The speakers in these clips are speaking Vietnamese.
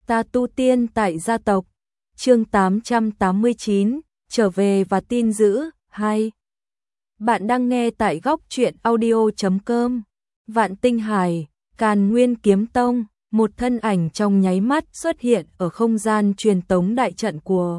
Ta tu tiên tại gia tộc. Chương 889, trở về và tin dữ 2. Bạn đang nghe tại góc truyện audio.com. Vạn Tinh Hải, Càn Nguyên Kiếm Tông, một thân ảnh trong nháy mắt xuất hiện ở không gian truyền tống đại trận của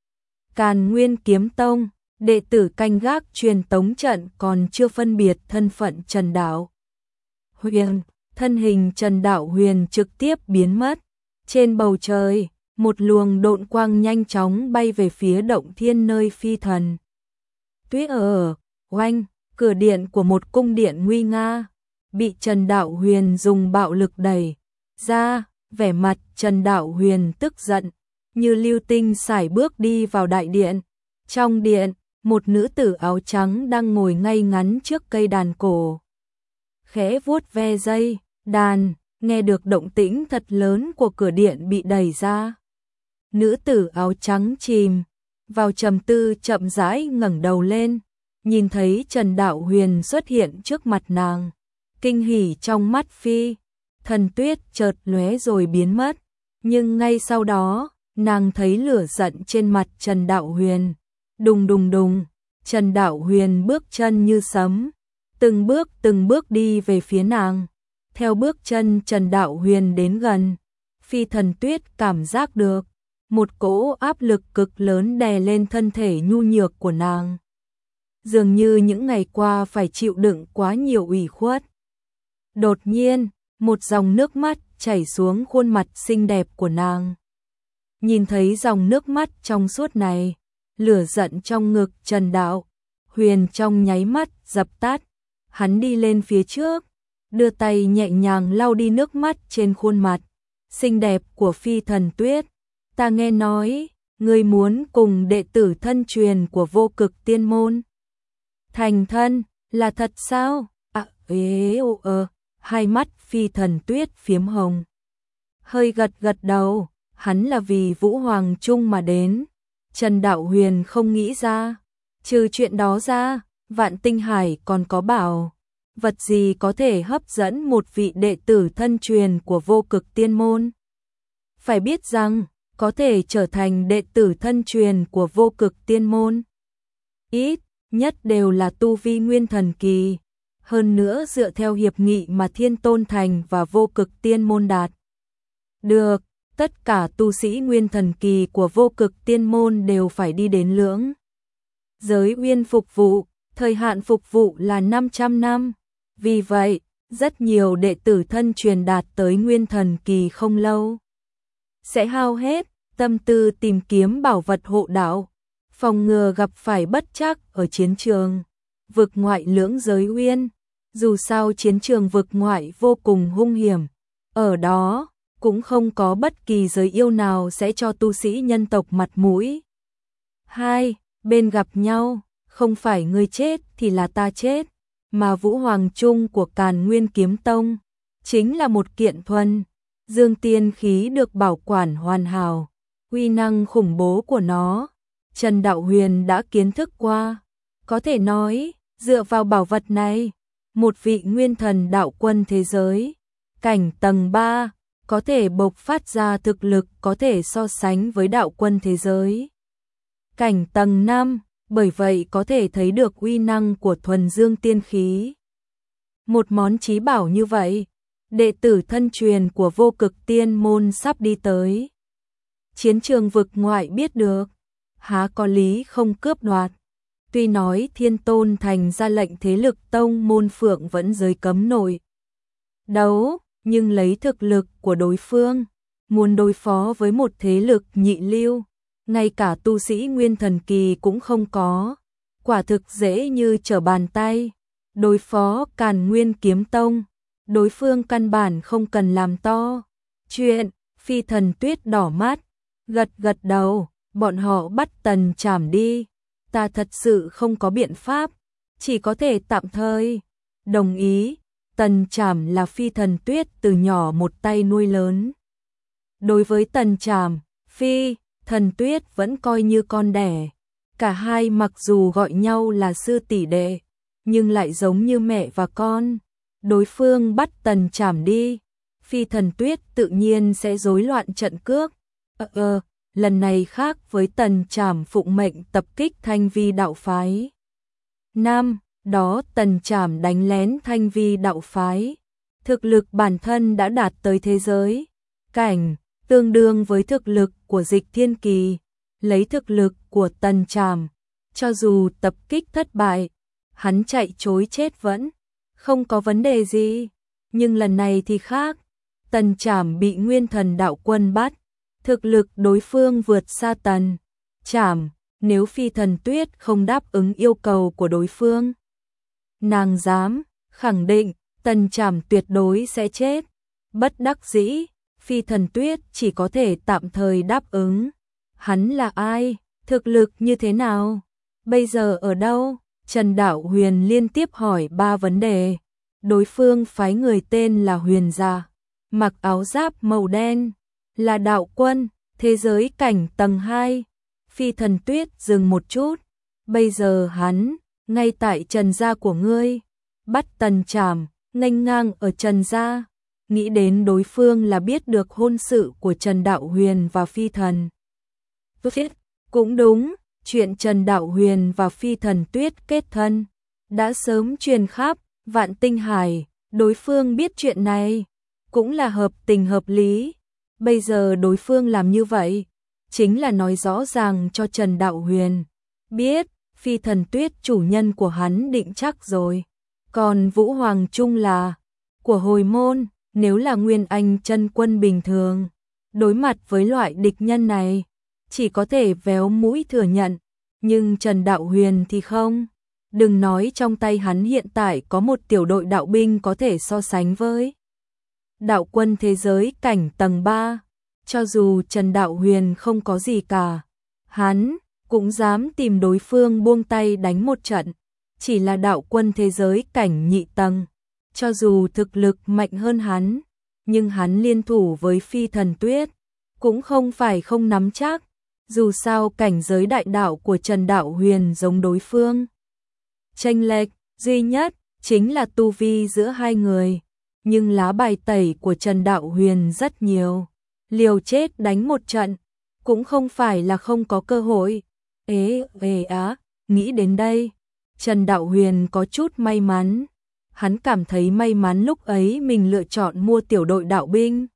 Càn Nguyên Kiếm Tông. Đệ tử canh gác truyền tống trận còn chưa phân biệt thân phận Trần Đạo Huyền, thân hình Trần Đạo Huyền trực tiếp biến mất. Trên bầu trời, một luồng độn quang nhanh chóng bay về phía động thiên nơi phi thần Tuyết ở. Oanh, cửa điện của một cung điện nguy nga bị Trần Đạo Huyền dùng bạo lực đẩy ra, vẻ mặt Trần Đạo Huyền tức giận, như lưu tinh sải bước đi vào đại điện. Trong điện, một nữ tử áo trắng đang ngồi ngay ngắn trước cây đàn cổ, khẽ vuốt ve dây đàn, nghe được động tĩnh thật lớn của cửa điện bị đẩy ra. Nữ tử áo trắng chìm vào trầm tư, chậm rãi ngẩng đầu lên, nhìn thấy Trần Đạo Huyền xuất hiện trước mặt nàng. Kinh hỉ trong mắt phi thần Tuyết chợt lóe rồi biến mất, nhưng ngay sau đó, nàng thấy lửa giận trên mặt Trần Đạo Huyền. Đùng đùng đùng, Trần Đạo Huyền bước chân như sấm, từng bước đi về phía nàng. Theo bước chân Trần Đạo Huyền đến gần, phi thần Tuyết cảm giác được một cỗ áp lực cực lớn đè lên thân thể nhu nhược của nàng. Dường như những ngày qua phải chịu đựng quá nhiều ủy khuất. Đột nhiên, một dòng nước mắt chảy xuống khuôn mặt xinh đẹp của nàng. Nhìn thấy dòng nước mắt trong suốt này, lửa giận trong ngực Trần Đạo Huyền trong nháy mắt dập tắt. Hắn đi lên phía trước, đưa tay nhẹ nhàng lau đi nước mắt trên khuôn mặt xinh đẹp của phi thần Tuyết. Ta nghe nói, ngươi muốn cùng đệ tử thân truyền của Vô Cực Tiên Môn thành thân, là thật sao? Hai mắt phi thần Tuyết phiếm hồng, hơi gật đầu. Hắn là vì Vũ Hoàng Trung mà đến. Trần Đạo Huyền không nghĩ ra, trừ chuyện đó ra, Vạn Tinh Hải còn có bảo vật gì có thể hấp dẫn một vị đệ tử thân truyền của Vô Cực Tiên Môn. Phải biết rằng, có thể trở thành đệ tử thân truyền của Vô Cực Tiên Môn, ít nhất đều là tu vi nguyên thần kỳ. Hơn nữa dựa theo hiệp nghị mà Thiên Tôn Thành và Vô Cực Tiên Môn đạt được, tất cả tu sĩ nguyên thần kỳ của Vô Cực Tiên Môn đều phải đi đến lưỡng giới uyên phục vụ, thời hạn phục vụ là 500 năm. Vì vậy, rất nhiều đệ tử thân truyền đạt tới nguyên thần kỳ không lâu sẽ hao hết tâm tư tìm kiếm bảo vật hộ đạo, phòng ngừa gặp phải bất trắc ở chiến trường vực ngoại lưỡng giới uyên. Dù sao chiến trường vực ngoại vô cùng hung hiểm, ở đó cũng không có bất kỳ giới yêu nào sẽ cho tu sĩ nhân tộc mặt mũi. Hai bên gặp nhau, không phải ngươi chết thì là ta chết, mà Vũ Hoàng Trung của Càn Nguyên Kiếm Tông chính là một kiện thuần dương tiên khí được bảo quản hoàn hảo. Uy năng khủng bố của nó, Trần Đạo Huyền đã kiến thức qua. Có thể nói, dựa vào bảo vật này, một vị nguyên thần đạo quân thế giới cảnh tầng 3 có thể bộc phát ra thực lực có thể so sánh với đạo quân thế giới cảnh tầng 5, bởi vậy có thể thấy được uy năng của thuần dương tiên khí. Một món chí bảo như vậy, đệ tử thân truyền của Vô Cực Tiên Môn sắp đi tới chiến trường vực ngoại biết được, há có lý không cướp đoạt. Tuy nói Thiên Tôn Thành ra lệnh thế lực tông môn Phượng vẫn giới cấm nổi đấu, nhưng lấy thực lực của đối phương, muốn đối phó với một thế lực nhị lưu, ngay cả tu sĩ nguyên thần kỳ cũng không có, quả thực dễ như trở bàn tay. Đối phó Càn Nguyên Kiếm Tông, đối phương căn bản không cần làm to chuyện. Phi thần Tuyết đỏ mắt, gật đầu. Bọn họ bắt Tần Trảm đi, ta thật sự không có biện pháp, chỉ có thể tạm thời đồng ý. Tần Trảm là phi thần Tuyết từ nhỏ một tay nuôi lớn. Đối với Tần Trảm, phi thần Tuyết vẫn coi như con đẻ. Cả hai mặc dù gọi nhau là sư tỷ đệ, nhưng lại giống như mẹ và con. Đối phương bắt Tần Trảm đi, Phi Thần Tuyết tự nhiên sẽ rối loạn trận cước. Lần này khác với Tần Trảm phụng mệnh tập kích Thanh Vi đạo phái. Năm đó Tần Trảm đánh lén Thanh Vi đạo phái, thực lực bản thân đã đạt tới thế giới cảnh, tương đương với thực lực của Dịch Thiên Kỳ. Lấy thực lực của Tần Trảm, cho dù tập kích thất bại, hắn chạy trối chết vẫn không có vấn đề gì. Nhưng lần này thì khác, Tần Trảm bị Nguyên Thần đạo quân bắt, thực lực đối phương vượt xa Tần Trảm, nếu Phi Thần Tuyết không đáp ứng yêu cầu của đối phương, nàng dám khẳng định Tần Trảm tuyệt đối sẽ chết. Bất đắc dĩ, Phi Thần Tuyết chỉ có thể tạm thời đáp ứng. Hắn là ai? Thực lực như thế nào? Bây giờ ở đâu? Trần Đạo Huyền liên tiếp hỏi 3 vấn đề. Đối phương phái người tên là Huyền Gia, mặc áo giáp màu đen, là đạo quân, thế giới cảnh tầng 2. Phi Thần Tuyết dừng một chút. Bây giờ hắn, ngay tại Trần gia của ngươi, bắt Tần Trảm, nghênh ngang ở Trần gia. Nghĩ đến đối phương là biết được hôn sự của Trần Đạo Huyền và Phi Thần Tuyết. Cũng đúng, chuyện Trần Đạo Huyền và Phi Thần Tuyết kết thân đã sớm truyền khắp Vạn Tinh Hải. Đối phương biết chuyện này cũng là hợp tình hợp lý. Bây giờ đối phương làm như vậy chính là nói rõ ràng cho Trần Đạo Huyền biết Phi Thần Tuyết chủ nhân của hắn định chắc rồi. Còn Vũ Hoàng Trung là của hồi môn. Nếu là Nguyên Anh chân quân bình thường, đối mặt với loại địch nhân này, chỉ có thể véo mũi thừa nhận. Nhưng Trần Đạo Huyền thì không. Đừng nói trong tay hắn hiện tại có một tiểu đội đạo binh có thể so sánh với đạo quân thế giới cảnh tầng 3. Cho dù Trần Đạo Huyền không có gì cả, hắn cũng dám tìm đối phương buông tay đánh một trận. Chỉ là đạo quân thế giới cảnh nhị tầng. Cho dù thực lực mạnh hơn hắn, nhưng hắn liên thủ với Phi Thần Tuyết cũng không phải không nắm chắc. Dù sao cảnh giới đại đạo của Trần Đạo Huyền giống đối phương. Chênh lệch duy nhất chính là tu vi giữa hai người, nhưng lá bài tẩy của Trần Đạo Huyền rất nhiều. Liều chết đánh một trận cũng không phải là không có cơ hội. Nghĩ đến đây, Trần Đạo Huyền có chút may mắn. Hắn cảm thấy may mắn lúc ấy mình lựa chọn mua tiểu đội đạo binh,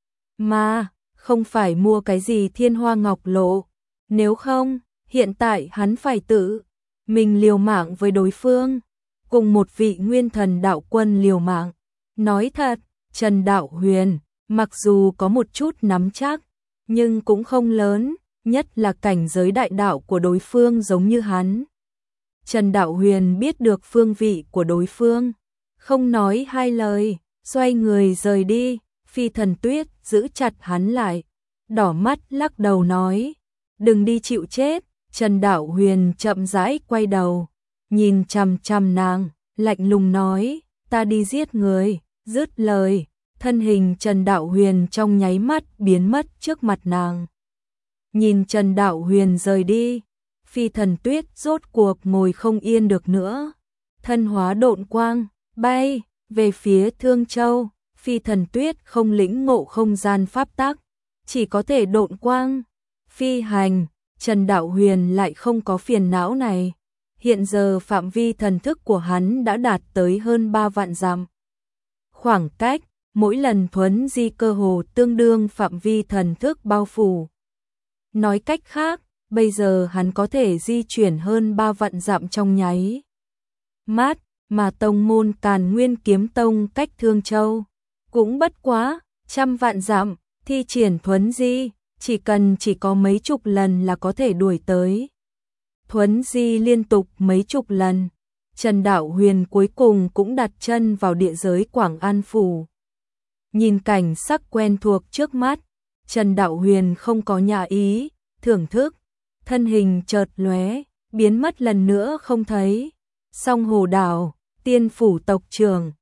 mà không phải mua cái gì Thiên Hoa Ngọc Lộ. Nếu không, hiện tại hắn phải tự mình liều mạng với đối phương, cùng một vị Nguyên Thần đạo quân liều mạng. Nói thật, Trần Đạo Huyền mặc dù có một chút nắm chắc, nhưng cũng không lớn, nhất là cảnh giới đại đạo của đối phương giống như hắn. Trần Đạo Huyền biết được phương vị của đối phương, không nói hai lời, xoay người rời đi. Phi Thần Tuyết giữ chặt hắn lại, đỏ mắt lắc đầu nói, đừng đi chịu chết. Trần Đạo Huyền chậm rãi quay đầu, nhìn chằm chằm nàng, lạnh lùng nói, ta đi giết người. Dứt lời, thân hình Trần Đạo Huyền trong nháy mắt biến mất trước mặt nàng. Nhìn Trần Đạo Huyền rời đi, Phi Thần Tuyết rốt cuộc ngồi không yên được nữa, thân hóa độn quang, bay về phía Thương Châu. Phi Thần Tuyết không lĩnh ngộ không gian pháp tắc, chỉ có thể độn quang phi hành. Trần Đạo Huyền lại không có phiền não này. Hiện giờ phạm vi thần thức của hắn đã đạt tới hơn 3 vạn dặm. Khoảng cách mỗi lần thuấn di cơ hồ tương đương phạm vi thần thức bao phủ. Nói cách khác, bây giờ hắn có thể di chuyển hơn 3 vạn dặm trong nháy mắt, mà tông môn Càn Nguyên Kiếm Tông cách Thương Châu cũng bất quá 100 vạn dặm. Thi triển thuấn di, chỉ có mấy chục lần là có thể đuổi tới. Thuấn di liên tục mấy chục lần, Trần Đạo Huyền cuối cùng cũng đặt chân vào địa giới Quảng An Phủ. Nhìn cảnh sắc quen thuộc trước mắt, Trần Đạo Huyền không có nhã ý, thưởng thức, thân hình chợt lóe, biến mất lần nữa không thấy. Song Hồ Đảo, Tiên phủ tộc trưởng,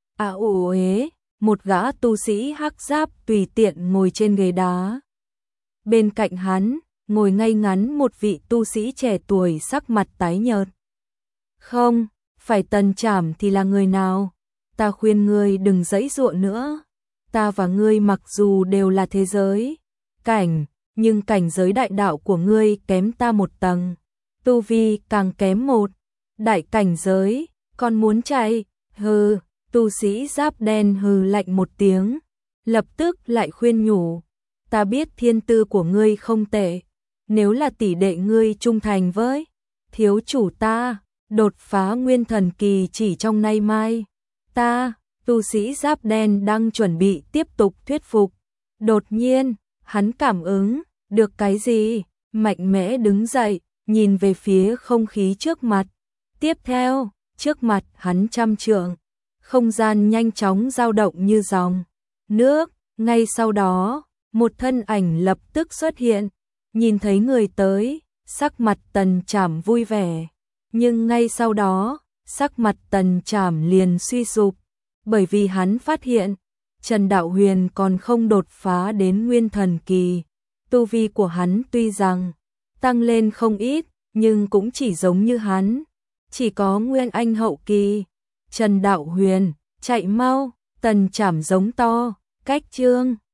một gã tu sĩ hắc giáp tùy tiện ngồi trên ghế đá. Bên cạnh hắn, ngồi ngay ngắn một vị tu sĩ trẻ tuổi sắc mặt tái nhợt. Không, phải Tần Trảm thì là người nào? Ta khuyên ngươi đừng giãy giụa nữa. ta và ngươi mặc dù đều là thế giới cảnh, nhưng cảnh giới đại đạo của ngươi kém ta một tầng, tu vi càng kém một đại cảnh giới, còn muốn chạy, hừ, tu sĩ giáp đen hừ lạnh một tiếng, lập tức lại khuyên nhủ, ta biết thiên tư của ngươi không tệ, nếu là tỷ đệ ngươi trung thành với thiếu chủ ta, đột phá nguyên thần kỳ chỉ trong nay mai, ta, tu sĩ giáp đen đang chuẩn bị tiếp tục thuyết phục, đột nhiên, hắn cảm ứng được cái gì, mạnh mẽ đứng dậy, nhìn về phía không khí trước mặt. Tiếp theo, trước mặt hắn trăm trượng, không gian nhanh chóng dao động như dòng nước, ngay sau đó, một thân ảnh lập tức xuất hiện, nhìn thấy người tới, sắc mặt Tần Trảm vui vẻ, nhưng ngay sau đó, sắc mặt Tần Trảm liền suy sụp, bởi vì hắn phát hiện, Trần Đạo Huyền còn không đột phá đến nguyên thần kỳ, tu vi của hắn tuy rằng tăng lên không ít, nhưng cũng chỉ giống như hắn, chỉ có nguyên anh hậu kỳ. Trần Đạo Huyền, chạy mau, Tần Trảm giống to, cách chương